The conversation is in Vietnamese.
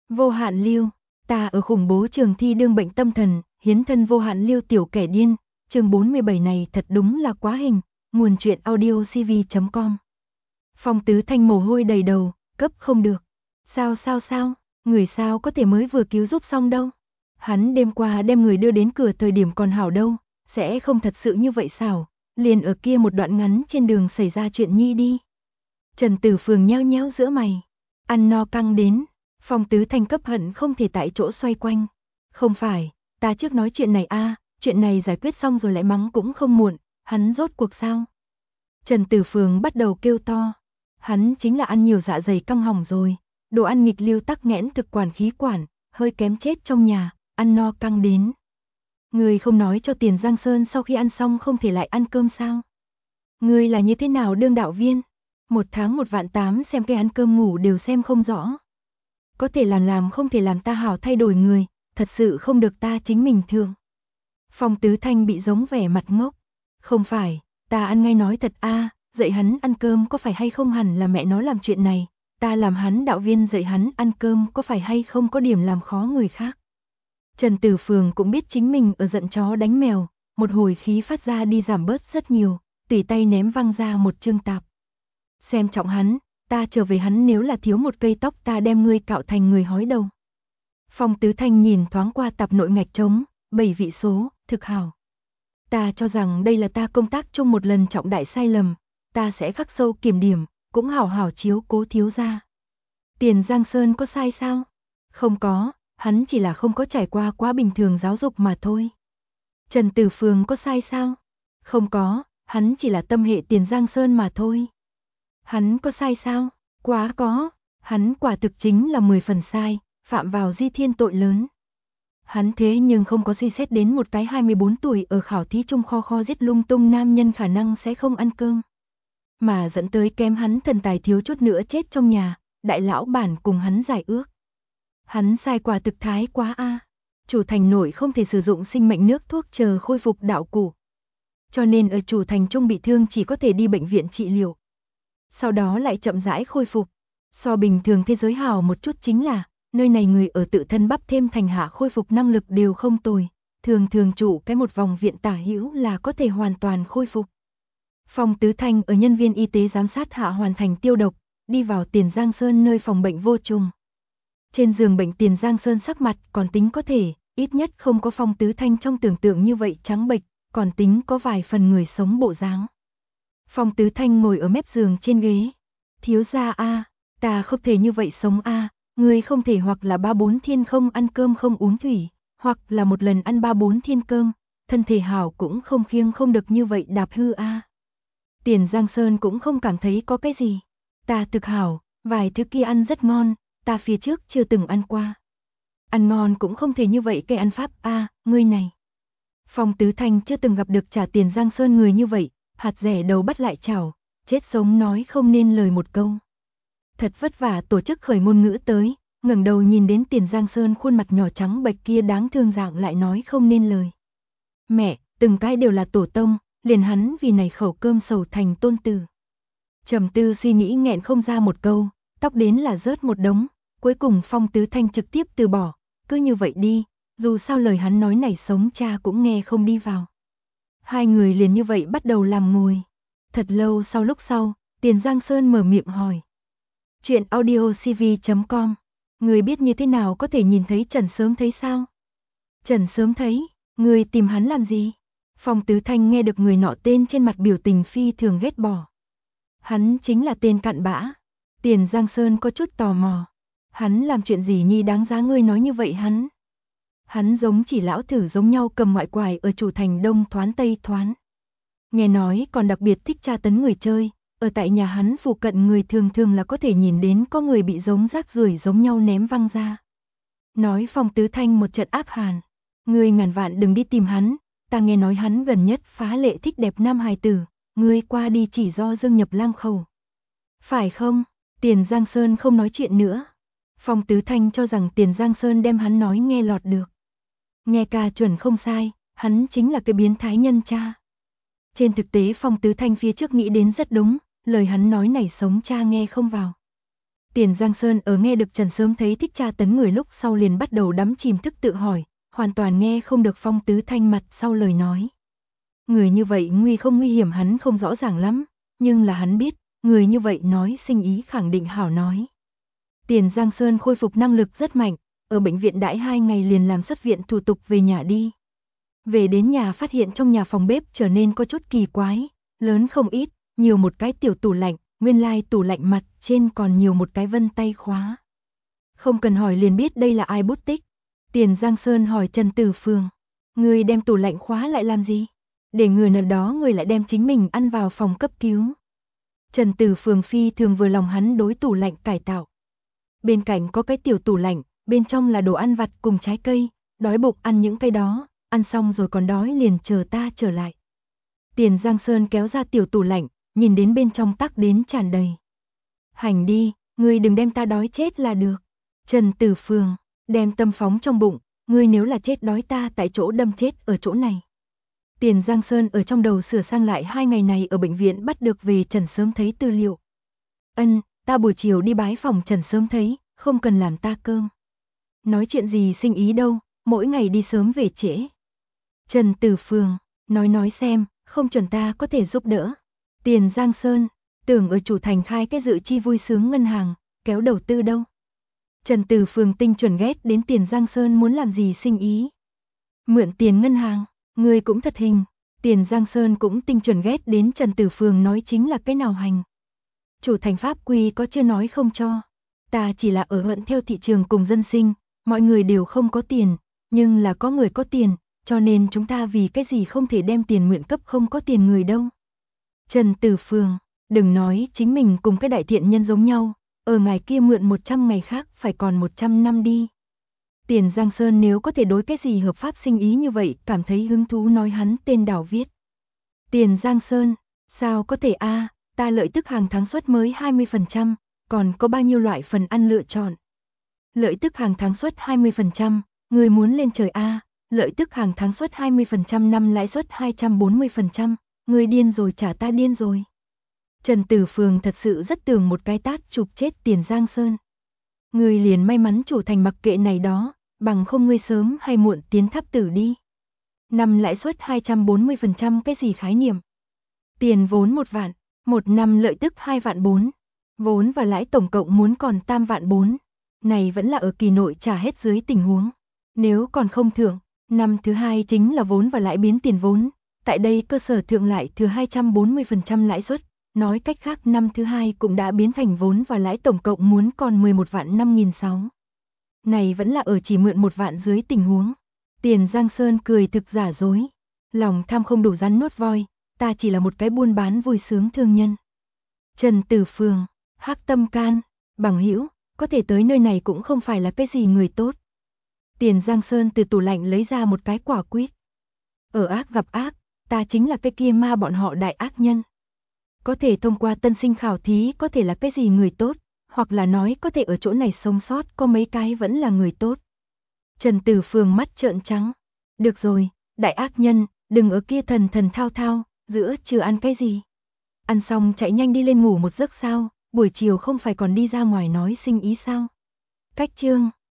Vô hạn lưu, ta ở khủng bố trường thi đương bệnh tâm thần, hiến thân vô hạn lưu tiểu kẻ điên, chương 47 này thật đúng là quá hình, nguồn truyện audiocv.com. Phong Tứ Thanh mồ hôi đầy đầu, cấp không được. Sao, người sao có thể mới vừa cứu giúp xong đâu. Hắn đêm qua đem người đưa đến cửa thời điểm còn hảo đâu, sẽ không thật sự như vậy sao, liền ở kia một đoạn ngắn trên đường xảy ra chuyện nhi đi. Trần Tử Phường nheo nhéo giữa mày, ăn no căng đến. Phong Tứ Thanh cấp hận không thể tại chỗ xoay quanh. Không phải, ta trước nói chuyện này chuyện này giải quyết xong rồi lại mắng cũng không muộn, hắn rốt cuộc sao? Trần Tử Phường bắt đầu kêu to. Hắn chính là ăn nhiều dạ dày căng hỏng rồi, đồ ăn nghịch lưu tắc nghẽn thực quản khí quản, hơi kém chết trong nhà, ăn no căng đến. Ngươi không nói cho Tiền Giang Sơn sau khi ăn xong không thể lại ăn cơm sao? Ngươi là như thế nào đương đạo viên? 1 tháng 1.800.000 xem cái ăn cơm ngủ đều xem không rõ. Có thể làm không thể làm ta hảo thay đổi người, thật sự không được ta chính mình thương. Phong Tứ Thanh bị giống vẻ mặt ngốc. Không phải, ta ăn ngay nói thật dạy hắn ăn cơm có phải hay không hẳn là mẹ nó làm chuyện này, ta làm hắn đạo viên dạy hắn ăn cơm có phải hay không có điểm làm khó người khác. Trần Tử Phường cũng biết chính mình ở giận chó đánh mèo, một hồi khí phát ra đi giảm bớt rất nhiều, tùy tay ném văng ra một chương tạp. Xem trọng hắn, ta trở về hắn nếu là thiếu một cây tóc ta đem ngươi cạo thành người hói đầu. Phong Tứ Thanh nhìn thoáng qua tạp nội ngạch trống, 7 vị số, thực hảo. Ta cho rằng đây là ta công tác chung một lần trọng đại sai lầm, ta sẽ khắc sâu kiểm điểm, cũng hảo hảo chiếu cố thiếu gia. Tiền Giang Sơn có sai sao? Không có, hắn chỉ là không có trải qua quá bình thường giáo dục mà thôi. Trần Tử Phường có sai sao? Không có, hắn chỉ là tâm hệ Tiền Giang Sơn mà thôi. Hắn có sai sao? Quá có, hắn quả thực chính là 10 phần sai, phạm vào di thiên tội lớn. Hắn thế nhưng không có suy xét đến một cái 24 tuổi ở khảo thí chung kho giết lung tung nam nhân khả năng sẽ không ăn cơm. Mà dẫn tới kém hắn thần tài thiếu chút nữa chết trong nhà, đại lão bản cùng hắn giải ước. Hắn sai quả thực thái quá Chủ thành nội không thể sử dụng sinh mệnh nước thuốc chờ khôi phục đạo cụ. Cho nên ở chủ thành trung bị thương chỉ có thể đi bệnh viện trị liệu. Sau đó lại chậm rãi khôi phục. So bình thường thế giới hào một chút chính là, nơi này người ở tự thân bắp thêm thành hạ khôi phục năng lực đều không tồi, thường trụ cái một vòng viện tả hữu là có thể hoàn toàn khôi phục. Phong Tứ Thanh ở nhân viên y tế giám sát hạ hoàn thành tiêu độc, đi vào Tiền Giang Sơn nơi phòng bệnh vô trùng. Trên giường bệnh Tiền Giang Sơn sắc mặt còn tính có thể, ít nhất không có Phong Tứ Thanh trong tưởng tượng như vậy trắng bệch, còn tính có vài phần người sống bộ dáng. Phong Tứ Thanh ngồi ở mép giường trên ghế. Thiếu gia ta không thể như vậy sống ngươi không thể hoặc là 3-4 thiên không ăn cơm không uống thủy, hoặc là một lần ăn 3-4 thiên cơm, thân thể hảo cũng không khiêng không được như vậy đạp hư Tiền Giang Sơn cũng không cảm thấy có cái gì. Ta thực hảo, vài thứ kia ăn rất ngon, ta phía trước chưa từng ăn qua. Ăn ngon cũng không thể như vậy cái ăn pháp ngươi này. Phong Tứ Thanh chưa từng gặp được trả Tiền Giang Sơn người như vậy, hạt rẻ đầu bắt lại chảo, chết sống nói không nên lời một câu. Thật vất vả tổ chức khởi ngôn ngữ tới, ngẩng đầu nhìn đến Tiền Giang Sơn khuôn mặt nhỏ trắng bệch kia đáng thương dạng lại nói không nên lời. Mẹ, từng cái đều là tổ tông, liền hắn vì này khẩu cơm sầu thành tôn tử. Trầm tư suy nghĩ nghẹn không ra một câu, tóc đến là rớt một đống, cuối cùng Phong Tứ Thanh trực tiếp từ bỏ, cứ như vậy đi, dù sao lời hắn nói này sống cha cũng nghe không đi vào. Hai người liền như vậy bắt đầu làm ngồi. Thật lâu lúc sau, Tiền Giang Sơn mở miệng hỏi. Chuyện audiocv.com, người biết như thế nào có thể nhìn thấy Trần Sớm thấy sao? Trần Sớm thấy, người tìm hắn làm gì? Phong Tứ Thanh nghe được người nọ tên trên mặt biểu tình phi thường ghét bỏ. Hắn chính là tên cặn bã. Tiền Giang Sơn có chút tò mò. Hắn làm chuyện gì nhi đáng giá ngươi nói như vậy hắn? Hắn giống chỉ lão thử giống nhau cầm ngoại quải ở chủ thành đông thoán tây thoán. Nghe nói còn đặc biệt thích tra tấn người chơi, ở tại nhà hắn phụ cận người thường là có thể nhìn đến có người bị giống rác rưởi giống nhau ném văng ra. Nói Phong Tứ Thanh một trận áp hàn, ngươi ngàn vạn đừng đi tìm hắn, ta nghe nói hắn gần nhất phá lệ thích đẹp nam hài tử, ngươi qua đi chỉ do Dương Nhập Lang khẩu. Phải không? Tiền Giang Sơn không nói chuyện nữa. Phong Tứ Thanh cho rằng Tiền Giang Sơn đem hắn nói nghe lọt được. Nghe ca chuẩn không sai, hắn chính là cái biến thái nhân cha. Trên thực tế Phong Tứ Thanh phía trước nghĩ đến rất đúng, lời hắn nói này sống cha nghe không vào. Tiền Giang Sơn ở nghe được Trần Sớm thấy thích tra tấn người lúc sau liền bắt đầu đắm chìm thức tự hỏi, hoàn toàn nghe không được Phong Tứ Thanh mặt sau lời nói. Người như vậy nguy không nguy hiểm hắn không rõ ràng lắm, nhưng là hắn biết, người như vậy nói sinh ý khẳng định hảo nói. Tiền Giang Sơn khôi phục năng lực rất mạnh, ở bệnh viện đãi 2 ngày liền làm xuất viện thủ tục về nhà đi. Về đến nhà phát hiện trong nhà phòng bếp trở nên có chút kỳ quái, lớn không ít, nhiều một cái tiểu tủ lạnh, nguyên lai tủ lạnh mặt trên còn nhiều một cái vân tay khóa. Không cần hỏi liền biết đây là ai bút tích. Tiền Giang Sơn hỏi Trần Tử Phương, người đem tủ lạnh khóa lại làm gì? Để người nào đó người lại đem chính mình ăn vào phòng cấp cứu. Trần Tử Phương phi thường vừa lòng hắn đối tủ lạnh cải tạo. Bên cạnh có cái tiểu tủ lạnh, bên trong là đồ ăn vặt cùng trái cây, đói bụng ăn những cái đó, ăn xong rồi còn đói liền chờ ta trở lại. Tiền Giang Sơn kéo ra tiểu tủ lạnh, nhìn đến bên trong tắc đến tràn đầy. Hành đi, ngươi đừng đem ta đói chết là được. Trần Tử Phương, đem tâm phóng trong bụng, ngươi nếu là chết đói ta tại chỗ đâm chết ở chỗ này. Tiền Giang Sơn ở trong đầu sửa sang lại 2 ngày này ở bệnh viện bắt được về Trần Sớm thấy tư liệu. Ta buổi chiều đi bái phòng Trần Sớm thấy, không cần làm ta cơm. Nói chuyện gì sinh ý đâu, mỗi ngày đi sớm về trễ. Trần Tử Phương, nói xem, không chuẩn ta có thể giúp đỡ. Tiền Giang Sơn, tưởng ở chủ thành khai cái dự chi vui sướng ngân hàng, kéo đầu tư đâu. Trần Tử Phương tinh chuẩn ghét đến Tiền Giang Sơn muốn làm gì sinh ý. Mượn tiền ngân hàng, người cũng thật hình. Tiền Giang Sơn cũng tinh chuẩn ghét đến Trần Tử Phương nói chính là cái nào hành. Chủ thành pháp quy có chưa nói không cho. Ta chỉ là ở thuận theo thị trường cùng dân sinh, mọi người đều không có tiền, nhưng là có người có tiền, cho nên chúng ta vì cái gì không thể đem tiền mượn cấp không có tiền người đâu. Trần Tử Phương, đừng nói chính mình cùng cái đại thiện nhân giống nhau, ở ngày kia mượn 100 ngày khác phải còn 100 năm đi. Tiền Giang Sơn nếu có thể đối cái gì hợp pháp sinh ý như vậy cảm thấy hứng thú nói hắn tên đảo viết. Tiền Giang Sơn, sao có thể ta lợi tức hàng tháng suất mới 20%, còn có bao nhiêu loại phần ăn lựa chọn. Lợi tức hàng tháng suất 20%, người muốn lên trời lợi tức hàng tháng suất 20% năm lãi suất 240%, người điên rồi chả ta điên rồi. Trần Tử Phương thật sự rất tưởng một cái tát chụp chết Tiền Giang Sơn. Người liền may mắn chủ thành mặc kệ này đó, bằng không ngươi sớm hay muộn tiến tháp tử đi. Năm lãi suất 240% cái gì khái niệm? Tiền vốn 1 vạn, 1 năm lợi tức 2 vạn 4, vốn và lãi tổng cộng muốn còn 3 vạn 4. Này vẫn là ở kỳ nội trả hết dưới tình huống. Nếu còn không thưởng, năm thứ hai chính là vốn và lãi biến tiền vốn. Tại đây cơ sở thượng lại thừa 240% lãi suất. Nói cách khác năm thứ hai cũng đã biến thành vốn và lãi tổng cộng muốn còn 11 vạn 5.600. Này vẫn là ở chỉ mượn 1 vạn dưới tình huống. Tiền Giang Sơn cười thực giả dối. Lòng tham không đủ rắn nuốt voi, ta chỉ là một cái buôn bán vui sướng thương nhân. Trần Tử Phương, Hắc Tâm Can, bằng hữu, có thể tới nơi này cũng không phải là cái gì người tốt. Tiền Giang Sơn từ tủ lạnh lấy ra một cái quả quýt. Ở ác gặp ác, ta chính là cái kia ma bọn họ đại ác nhân. Có thể thông qua tân sinh khảo thí có thể là cái gì người tốt, hoặc là nói có thể ở chỗ này sống sót có mấy cái vẫn là người tốt. Trần Tử Phương mắt trợn trắng. Được rồi, đại ác nhân, đừng ở kia thần thao thao, giữa trưa ăn cái gì. Ăn xong chạy nhanh đi lên ngủ một giấc sao, buổi chiều không phải còn đi ra ngoài nói sinh ý sao. Cách chương